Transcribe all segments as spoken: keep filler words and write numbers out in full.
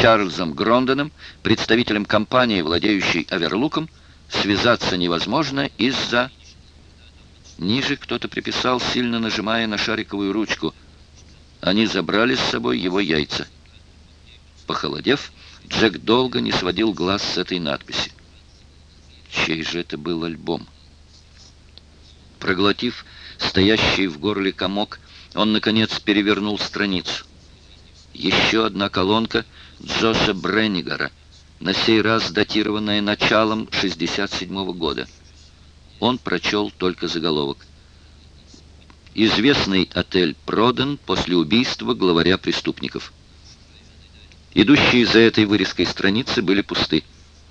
Чарльзом Грондоном, представителем компании, владеющей Оверлуком, связаться невозможно из-за... Ниже кто-то приписал, сильно нажимая на шариковую ручку. Они забрали с собой его яйца. Похолодев, Джек долго не сводил глаз с этой надписи. Чей же это был альбом? Проглотив стоящий в горле комок, он, наконец, перевернул страницу. Еще одна колонка Джоша Бреннигара, на сей раз датированная началом шестьдесят седьмого года. Он прочел только заголовок. «Известный отель продан после убийства главаря преступников». Идущие за этой вырезкой страницы были пусты.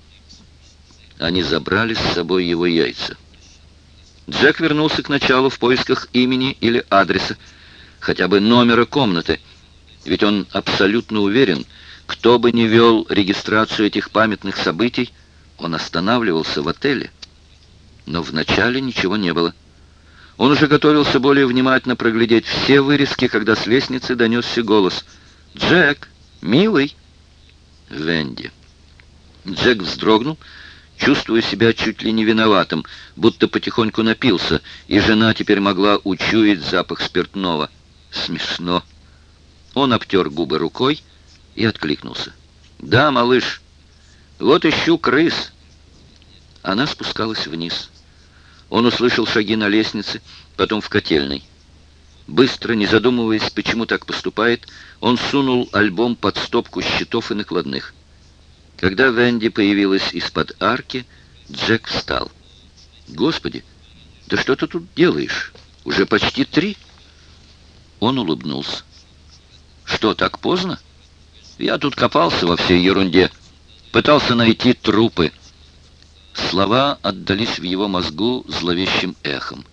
Они забрали с собой его яйца. Джек вернулся к началу в поисках имени или адреса, хотя бы номера комнаты, ведь он абсолютно уверен, кто бы ни вел регистрацию этих памятных событий, он останавливался в отеле. Но вначале ничего не было. Он уже готовился более внимательно проглядеть все вырезки, когда с лестницы донесся голос. «Джек, милый!» «Венди». Джек вздрогнул, чувствуя себя чуть ли не виноватым, будто потихоньку напился, и жена теперь могла учуять запах спиртного. Смешно. Он обтер губы рукой и откликнулся. «Да, малыш, вот ищу крыс». Она спускалась вниз. Он услышал шаги на лестнице, потом в котельной. Быстро, не задумываясь, почему так поступает, он сунул альбом под стопку счетов и накладных. Когда Венди появилась из-под арки, Джек встал. «Господи, да что ты тут делаешь? Уже почти три?» Он улыбнулся. «Что, так поздно? Я тут копался во всей ерунде. Пытался найти трупы». Слова отдались в его мозгу зловещим эхом.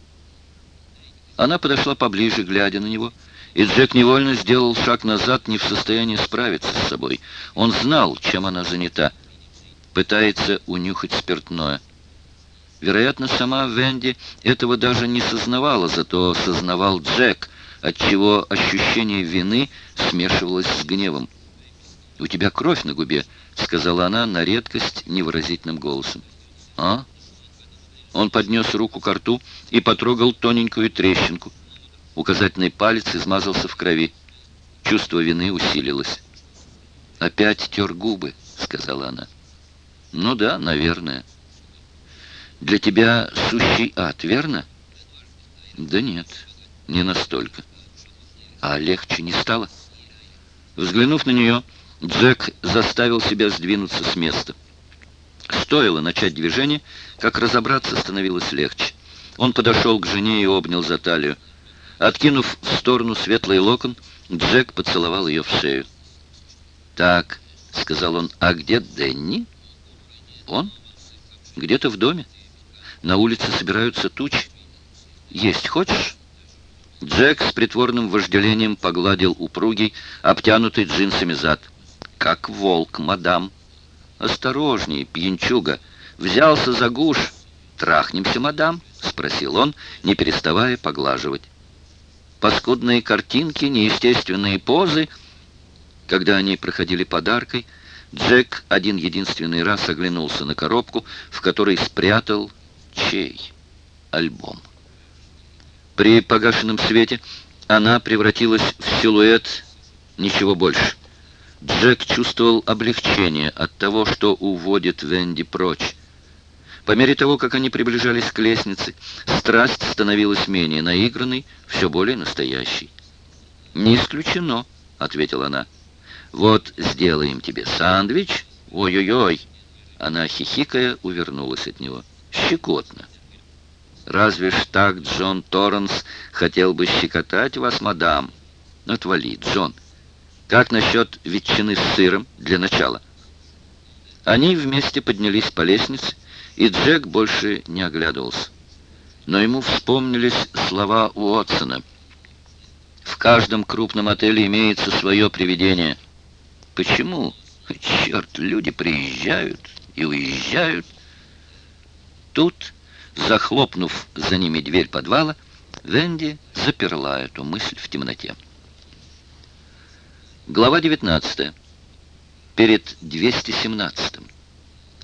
Она подошла поближе, глядя на него, и Джек невольно сделал шаг назад, не в состоянии справиться с собой. Он знал, чем она занята. Пытается унюхать спиртное. Вероятно, сама Венди этого даже не сознавала, зато сознавал Джек, отчего ощущение вины смешивалось с гневом. «У тебя кровь на губе», — сказала она на редкость невыразительным голосом. «А?» Он поднес руку к рту и потрогал тоненькую трещинку. Указательный палец измазался в крови. Чувство вины усилилось. «Опять тер губы», — сказала она. «Ну да, наверное». «Для тебя сущий ад, верно?» «Да нет, не настолько». «А легче не стало?» Взглянув на нее, Джек заставил себя сдвинуться с места. Стоило начать движение, как разобраться становилось легче. Он подошел к жене и обнял за талию. Откинув в сторону светлый локон, Джек поцеловал ее в шею. «Так», — сказал он, — «а где Дэнни?» «Он? Где-то в доме. На улице собираются тучи. Есть хочешь?» Джек с притворным вожделением погладил упругий, обтянутый джинсами зад. «Как волк, мадам». «Осторожней, пьянчуга! Взялся за гуш!» «Трахнемся, мадам?» — спросил он, не переставая поглаживать. Паскудные картинки, неестественные позы. Когда они проходили подаркой, Джек один единственный раз оглянулся на коробку, в которой спрятал чей альбом. При погашенном свете она превратилась в силуэт, ничего больше. Джек чувствовал облегчение от того, что уводит Венди прочь. По мере того, как они приближались к лестнице, страсть становилась менее наигранной, все более настоящей. «Не исключено», — ответила она. «Вот сделаем тебе сандвич. Ой-ой-ой!» Она, хихикая, увернулась от него. «Щекотно». «Разве ж так Джон Торренс хотел бы щекотать вас, мадам?» «Отвали, Джон. Как насчет ветчины с сыром для начала?» Они вместе поднялись по лестнице, и Джек больше не оглядывался. Но ему вспомнились слова Уотсона. «В каждом крупном отеле имеется свое привидение». Почему? Черт, люди приезжают и уезжают. Тут, захлопнув за ними дверь подвала, Венди заперла эту мысль в темноте. Глава девятнадцатая. перед двести семнадцатым.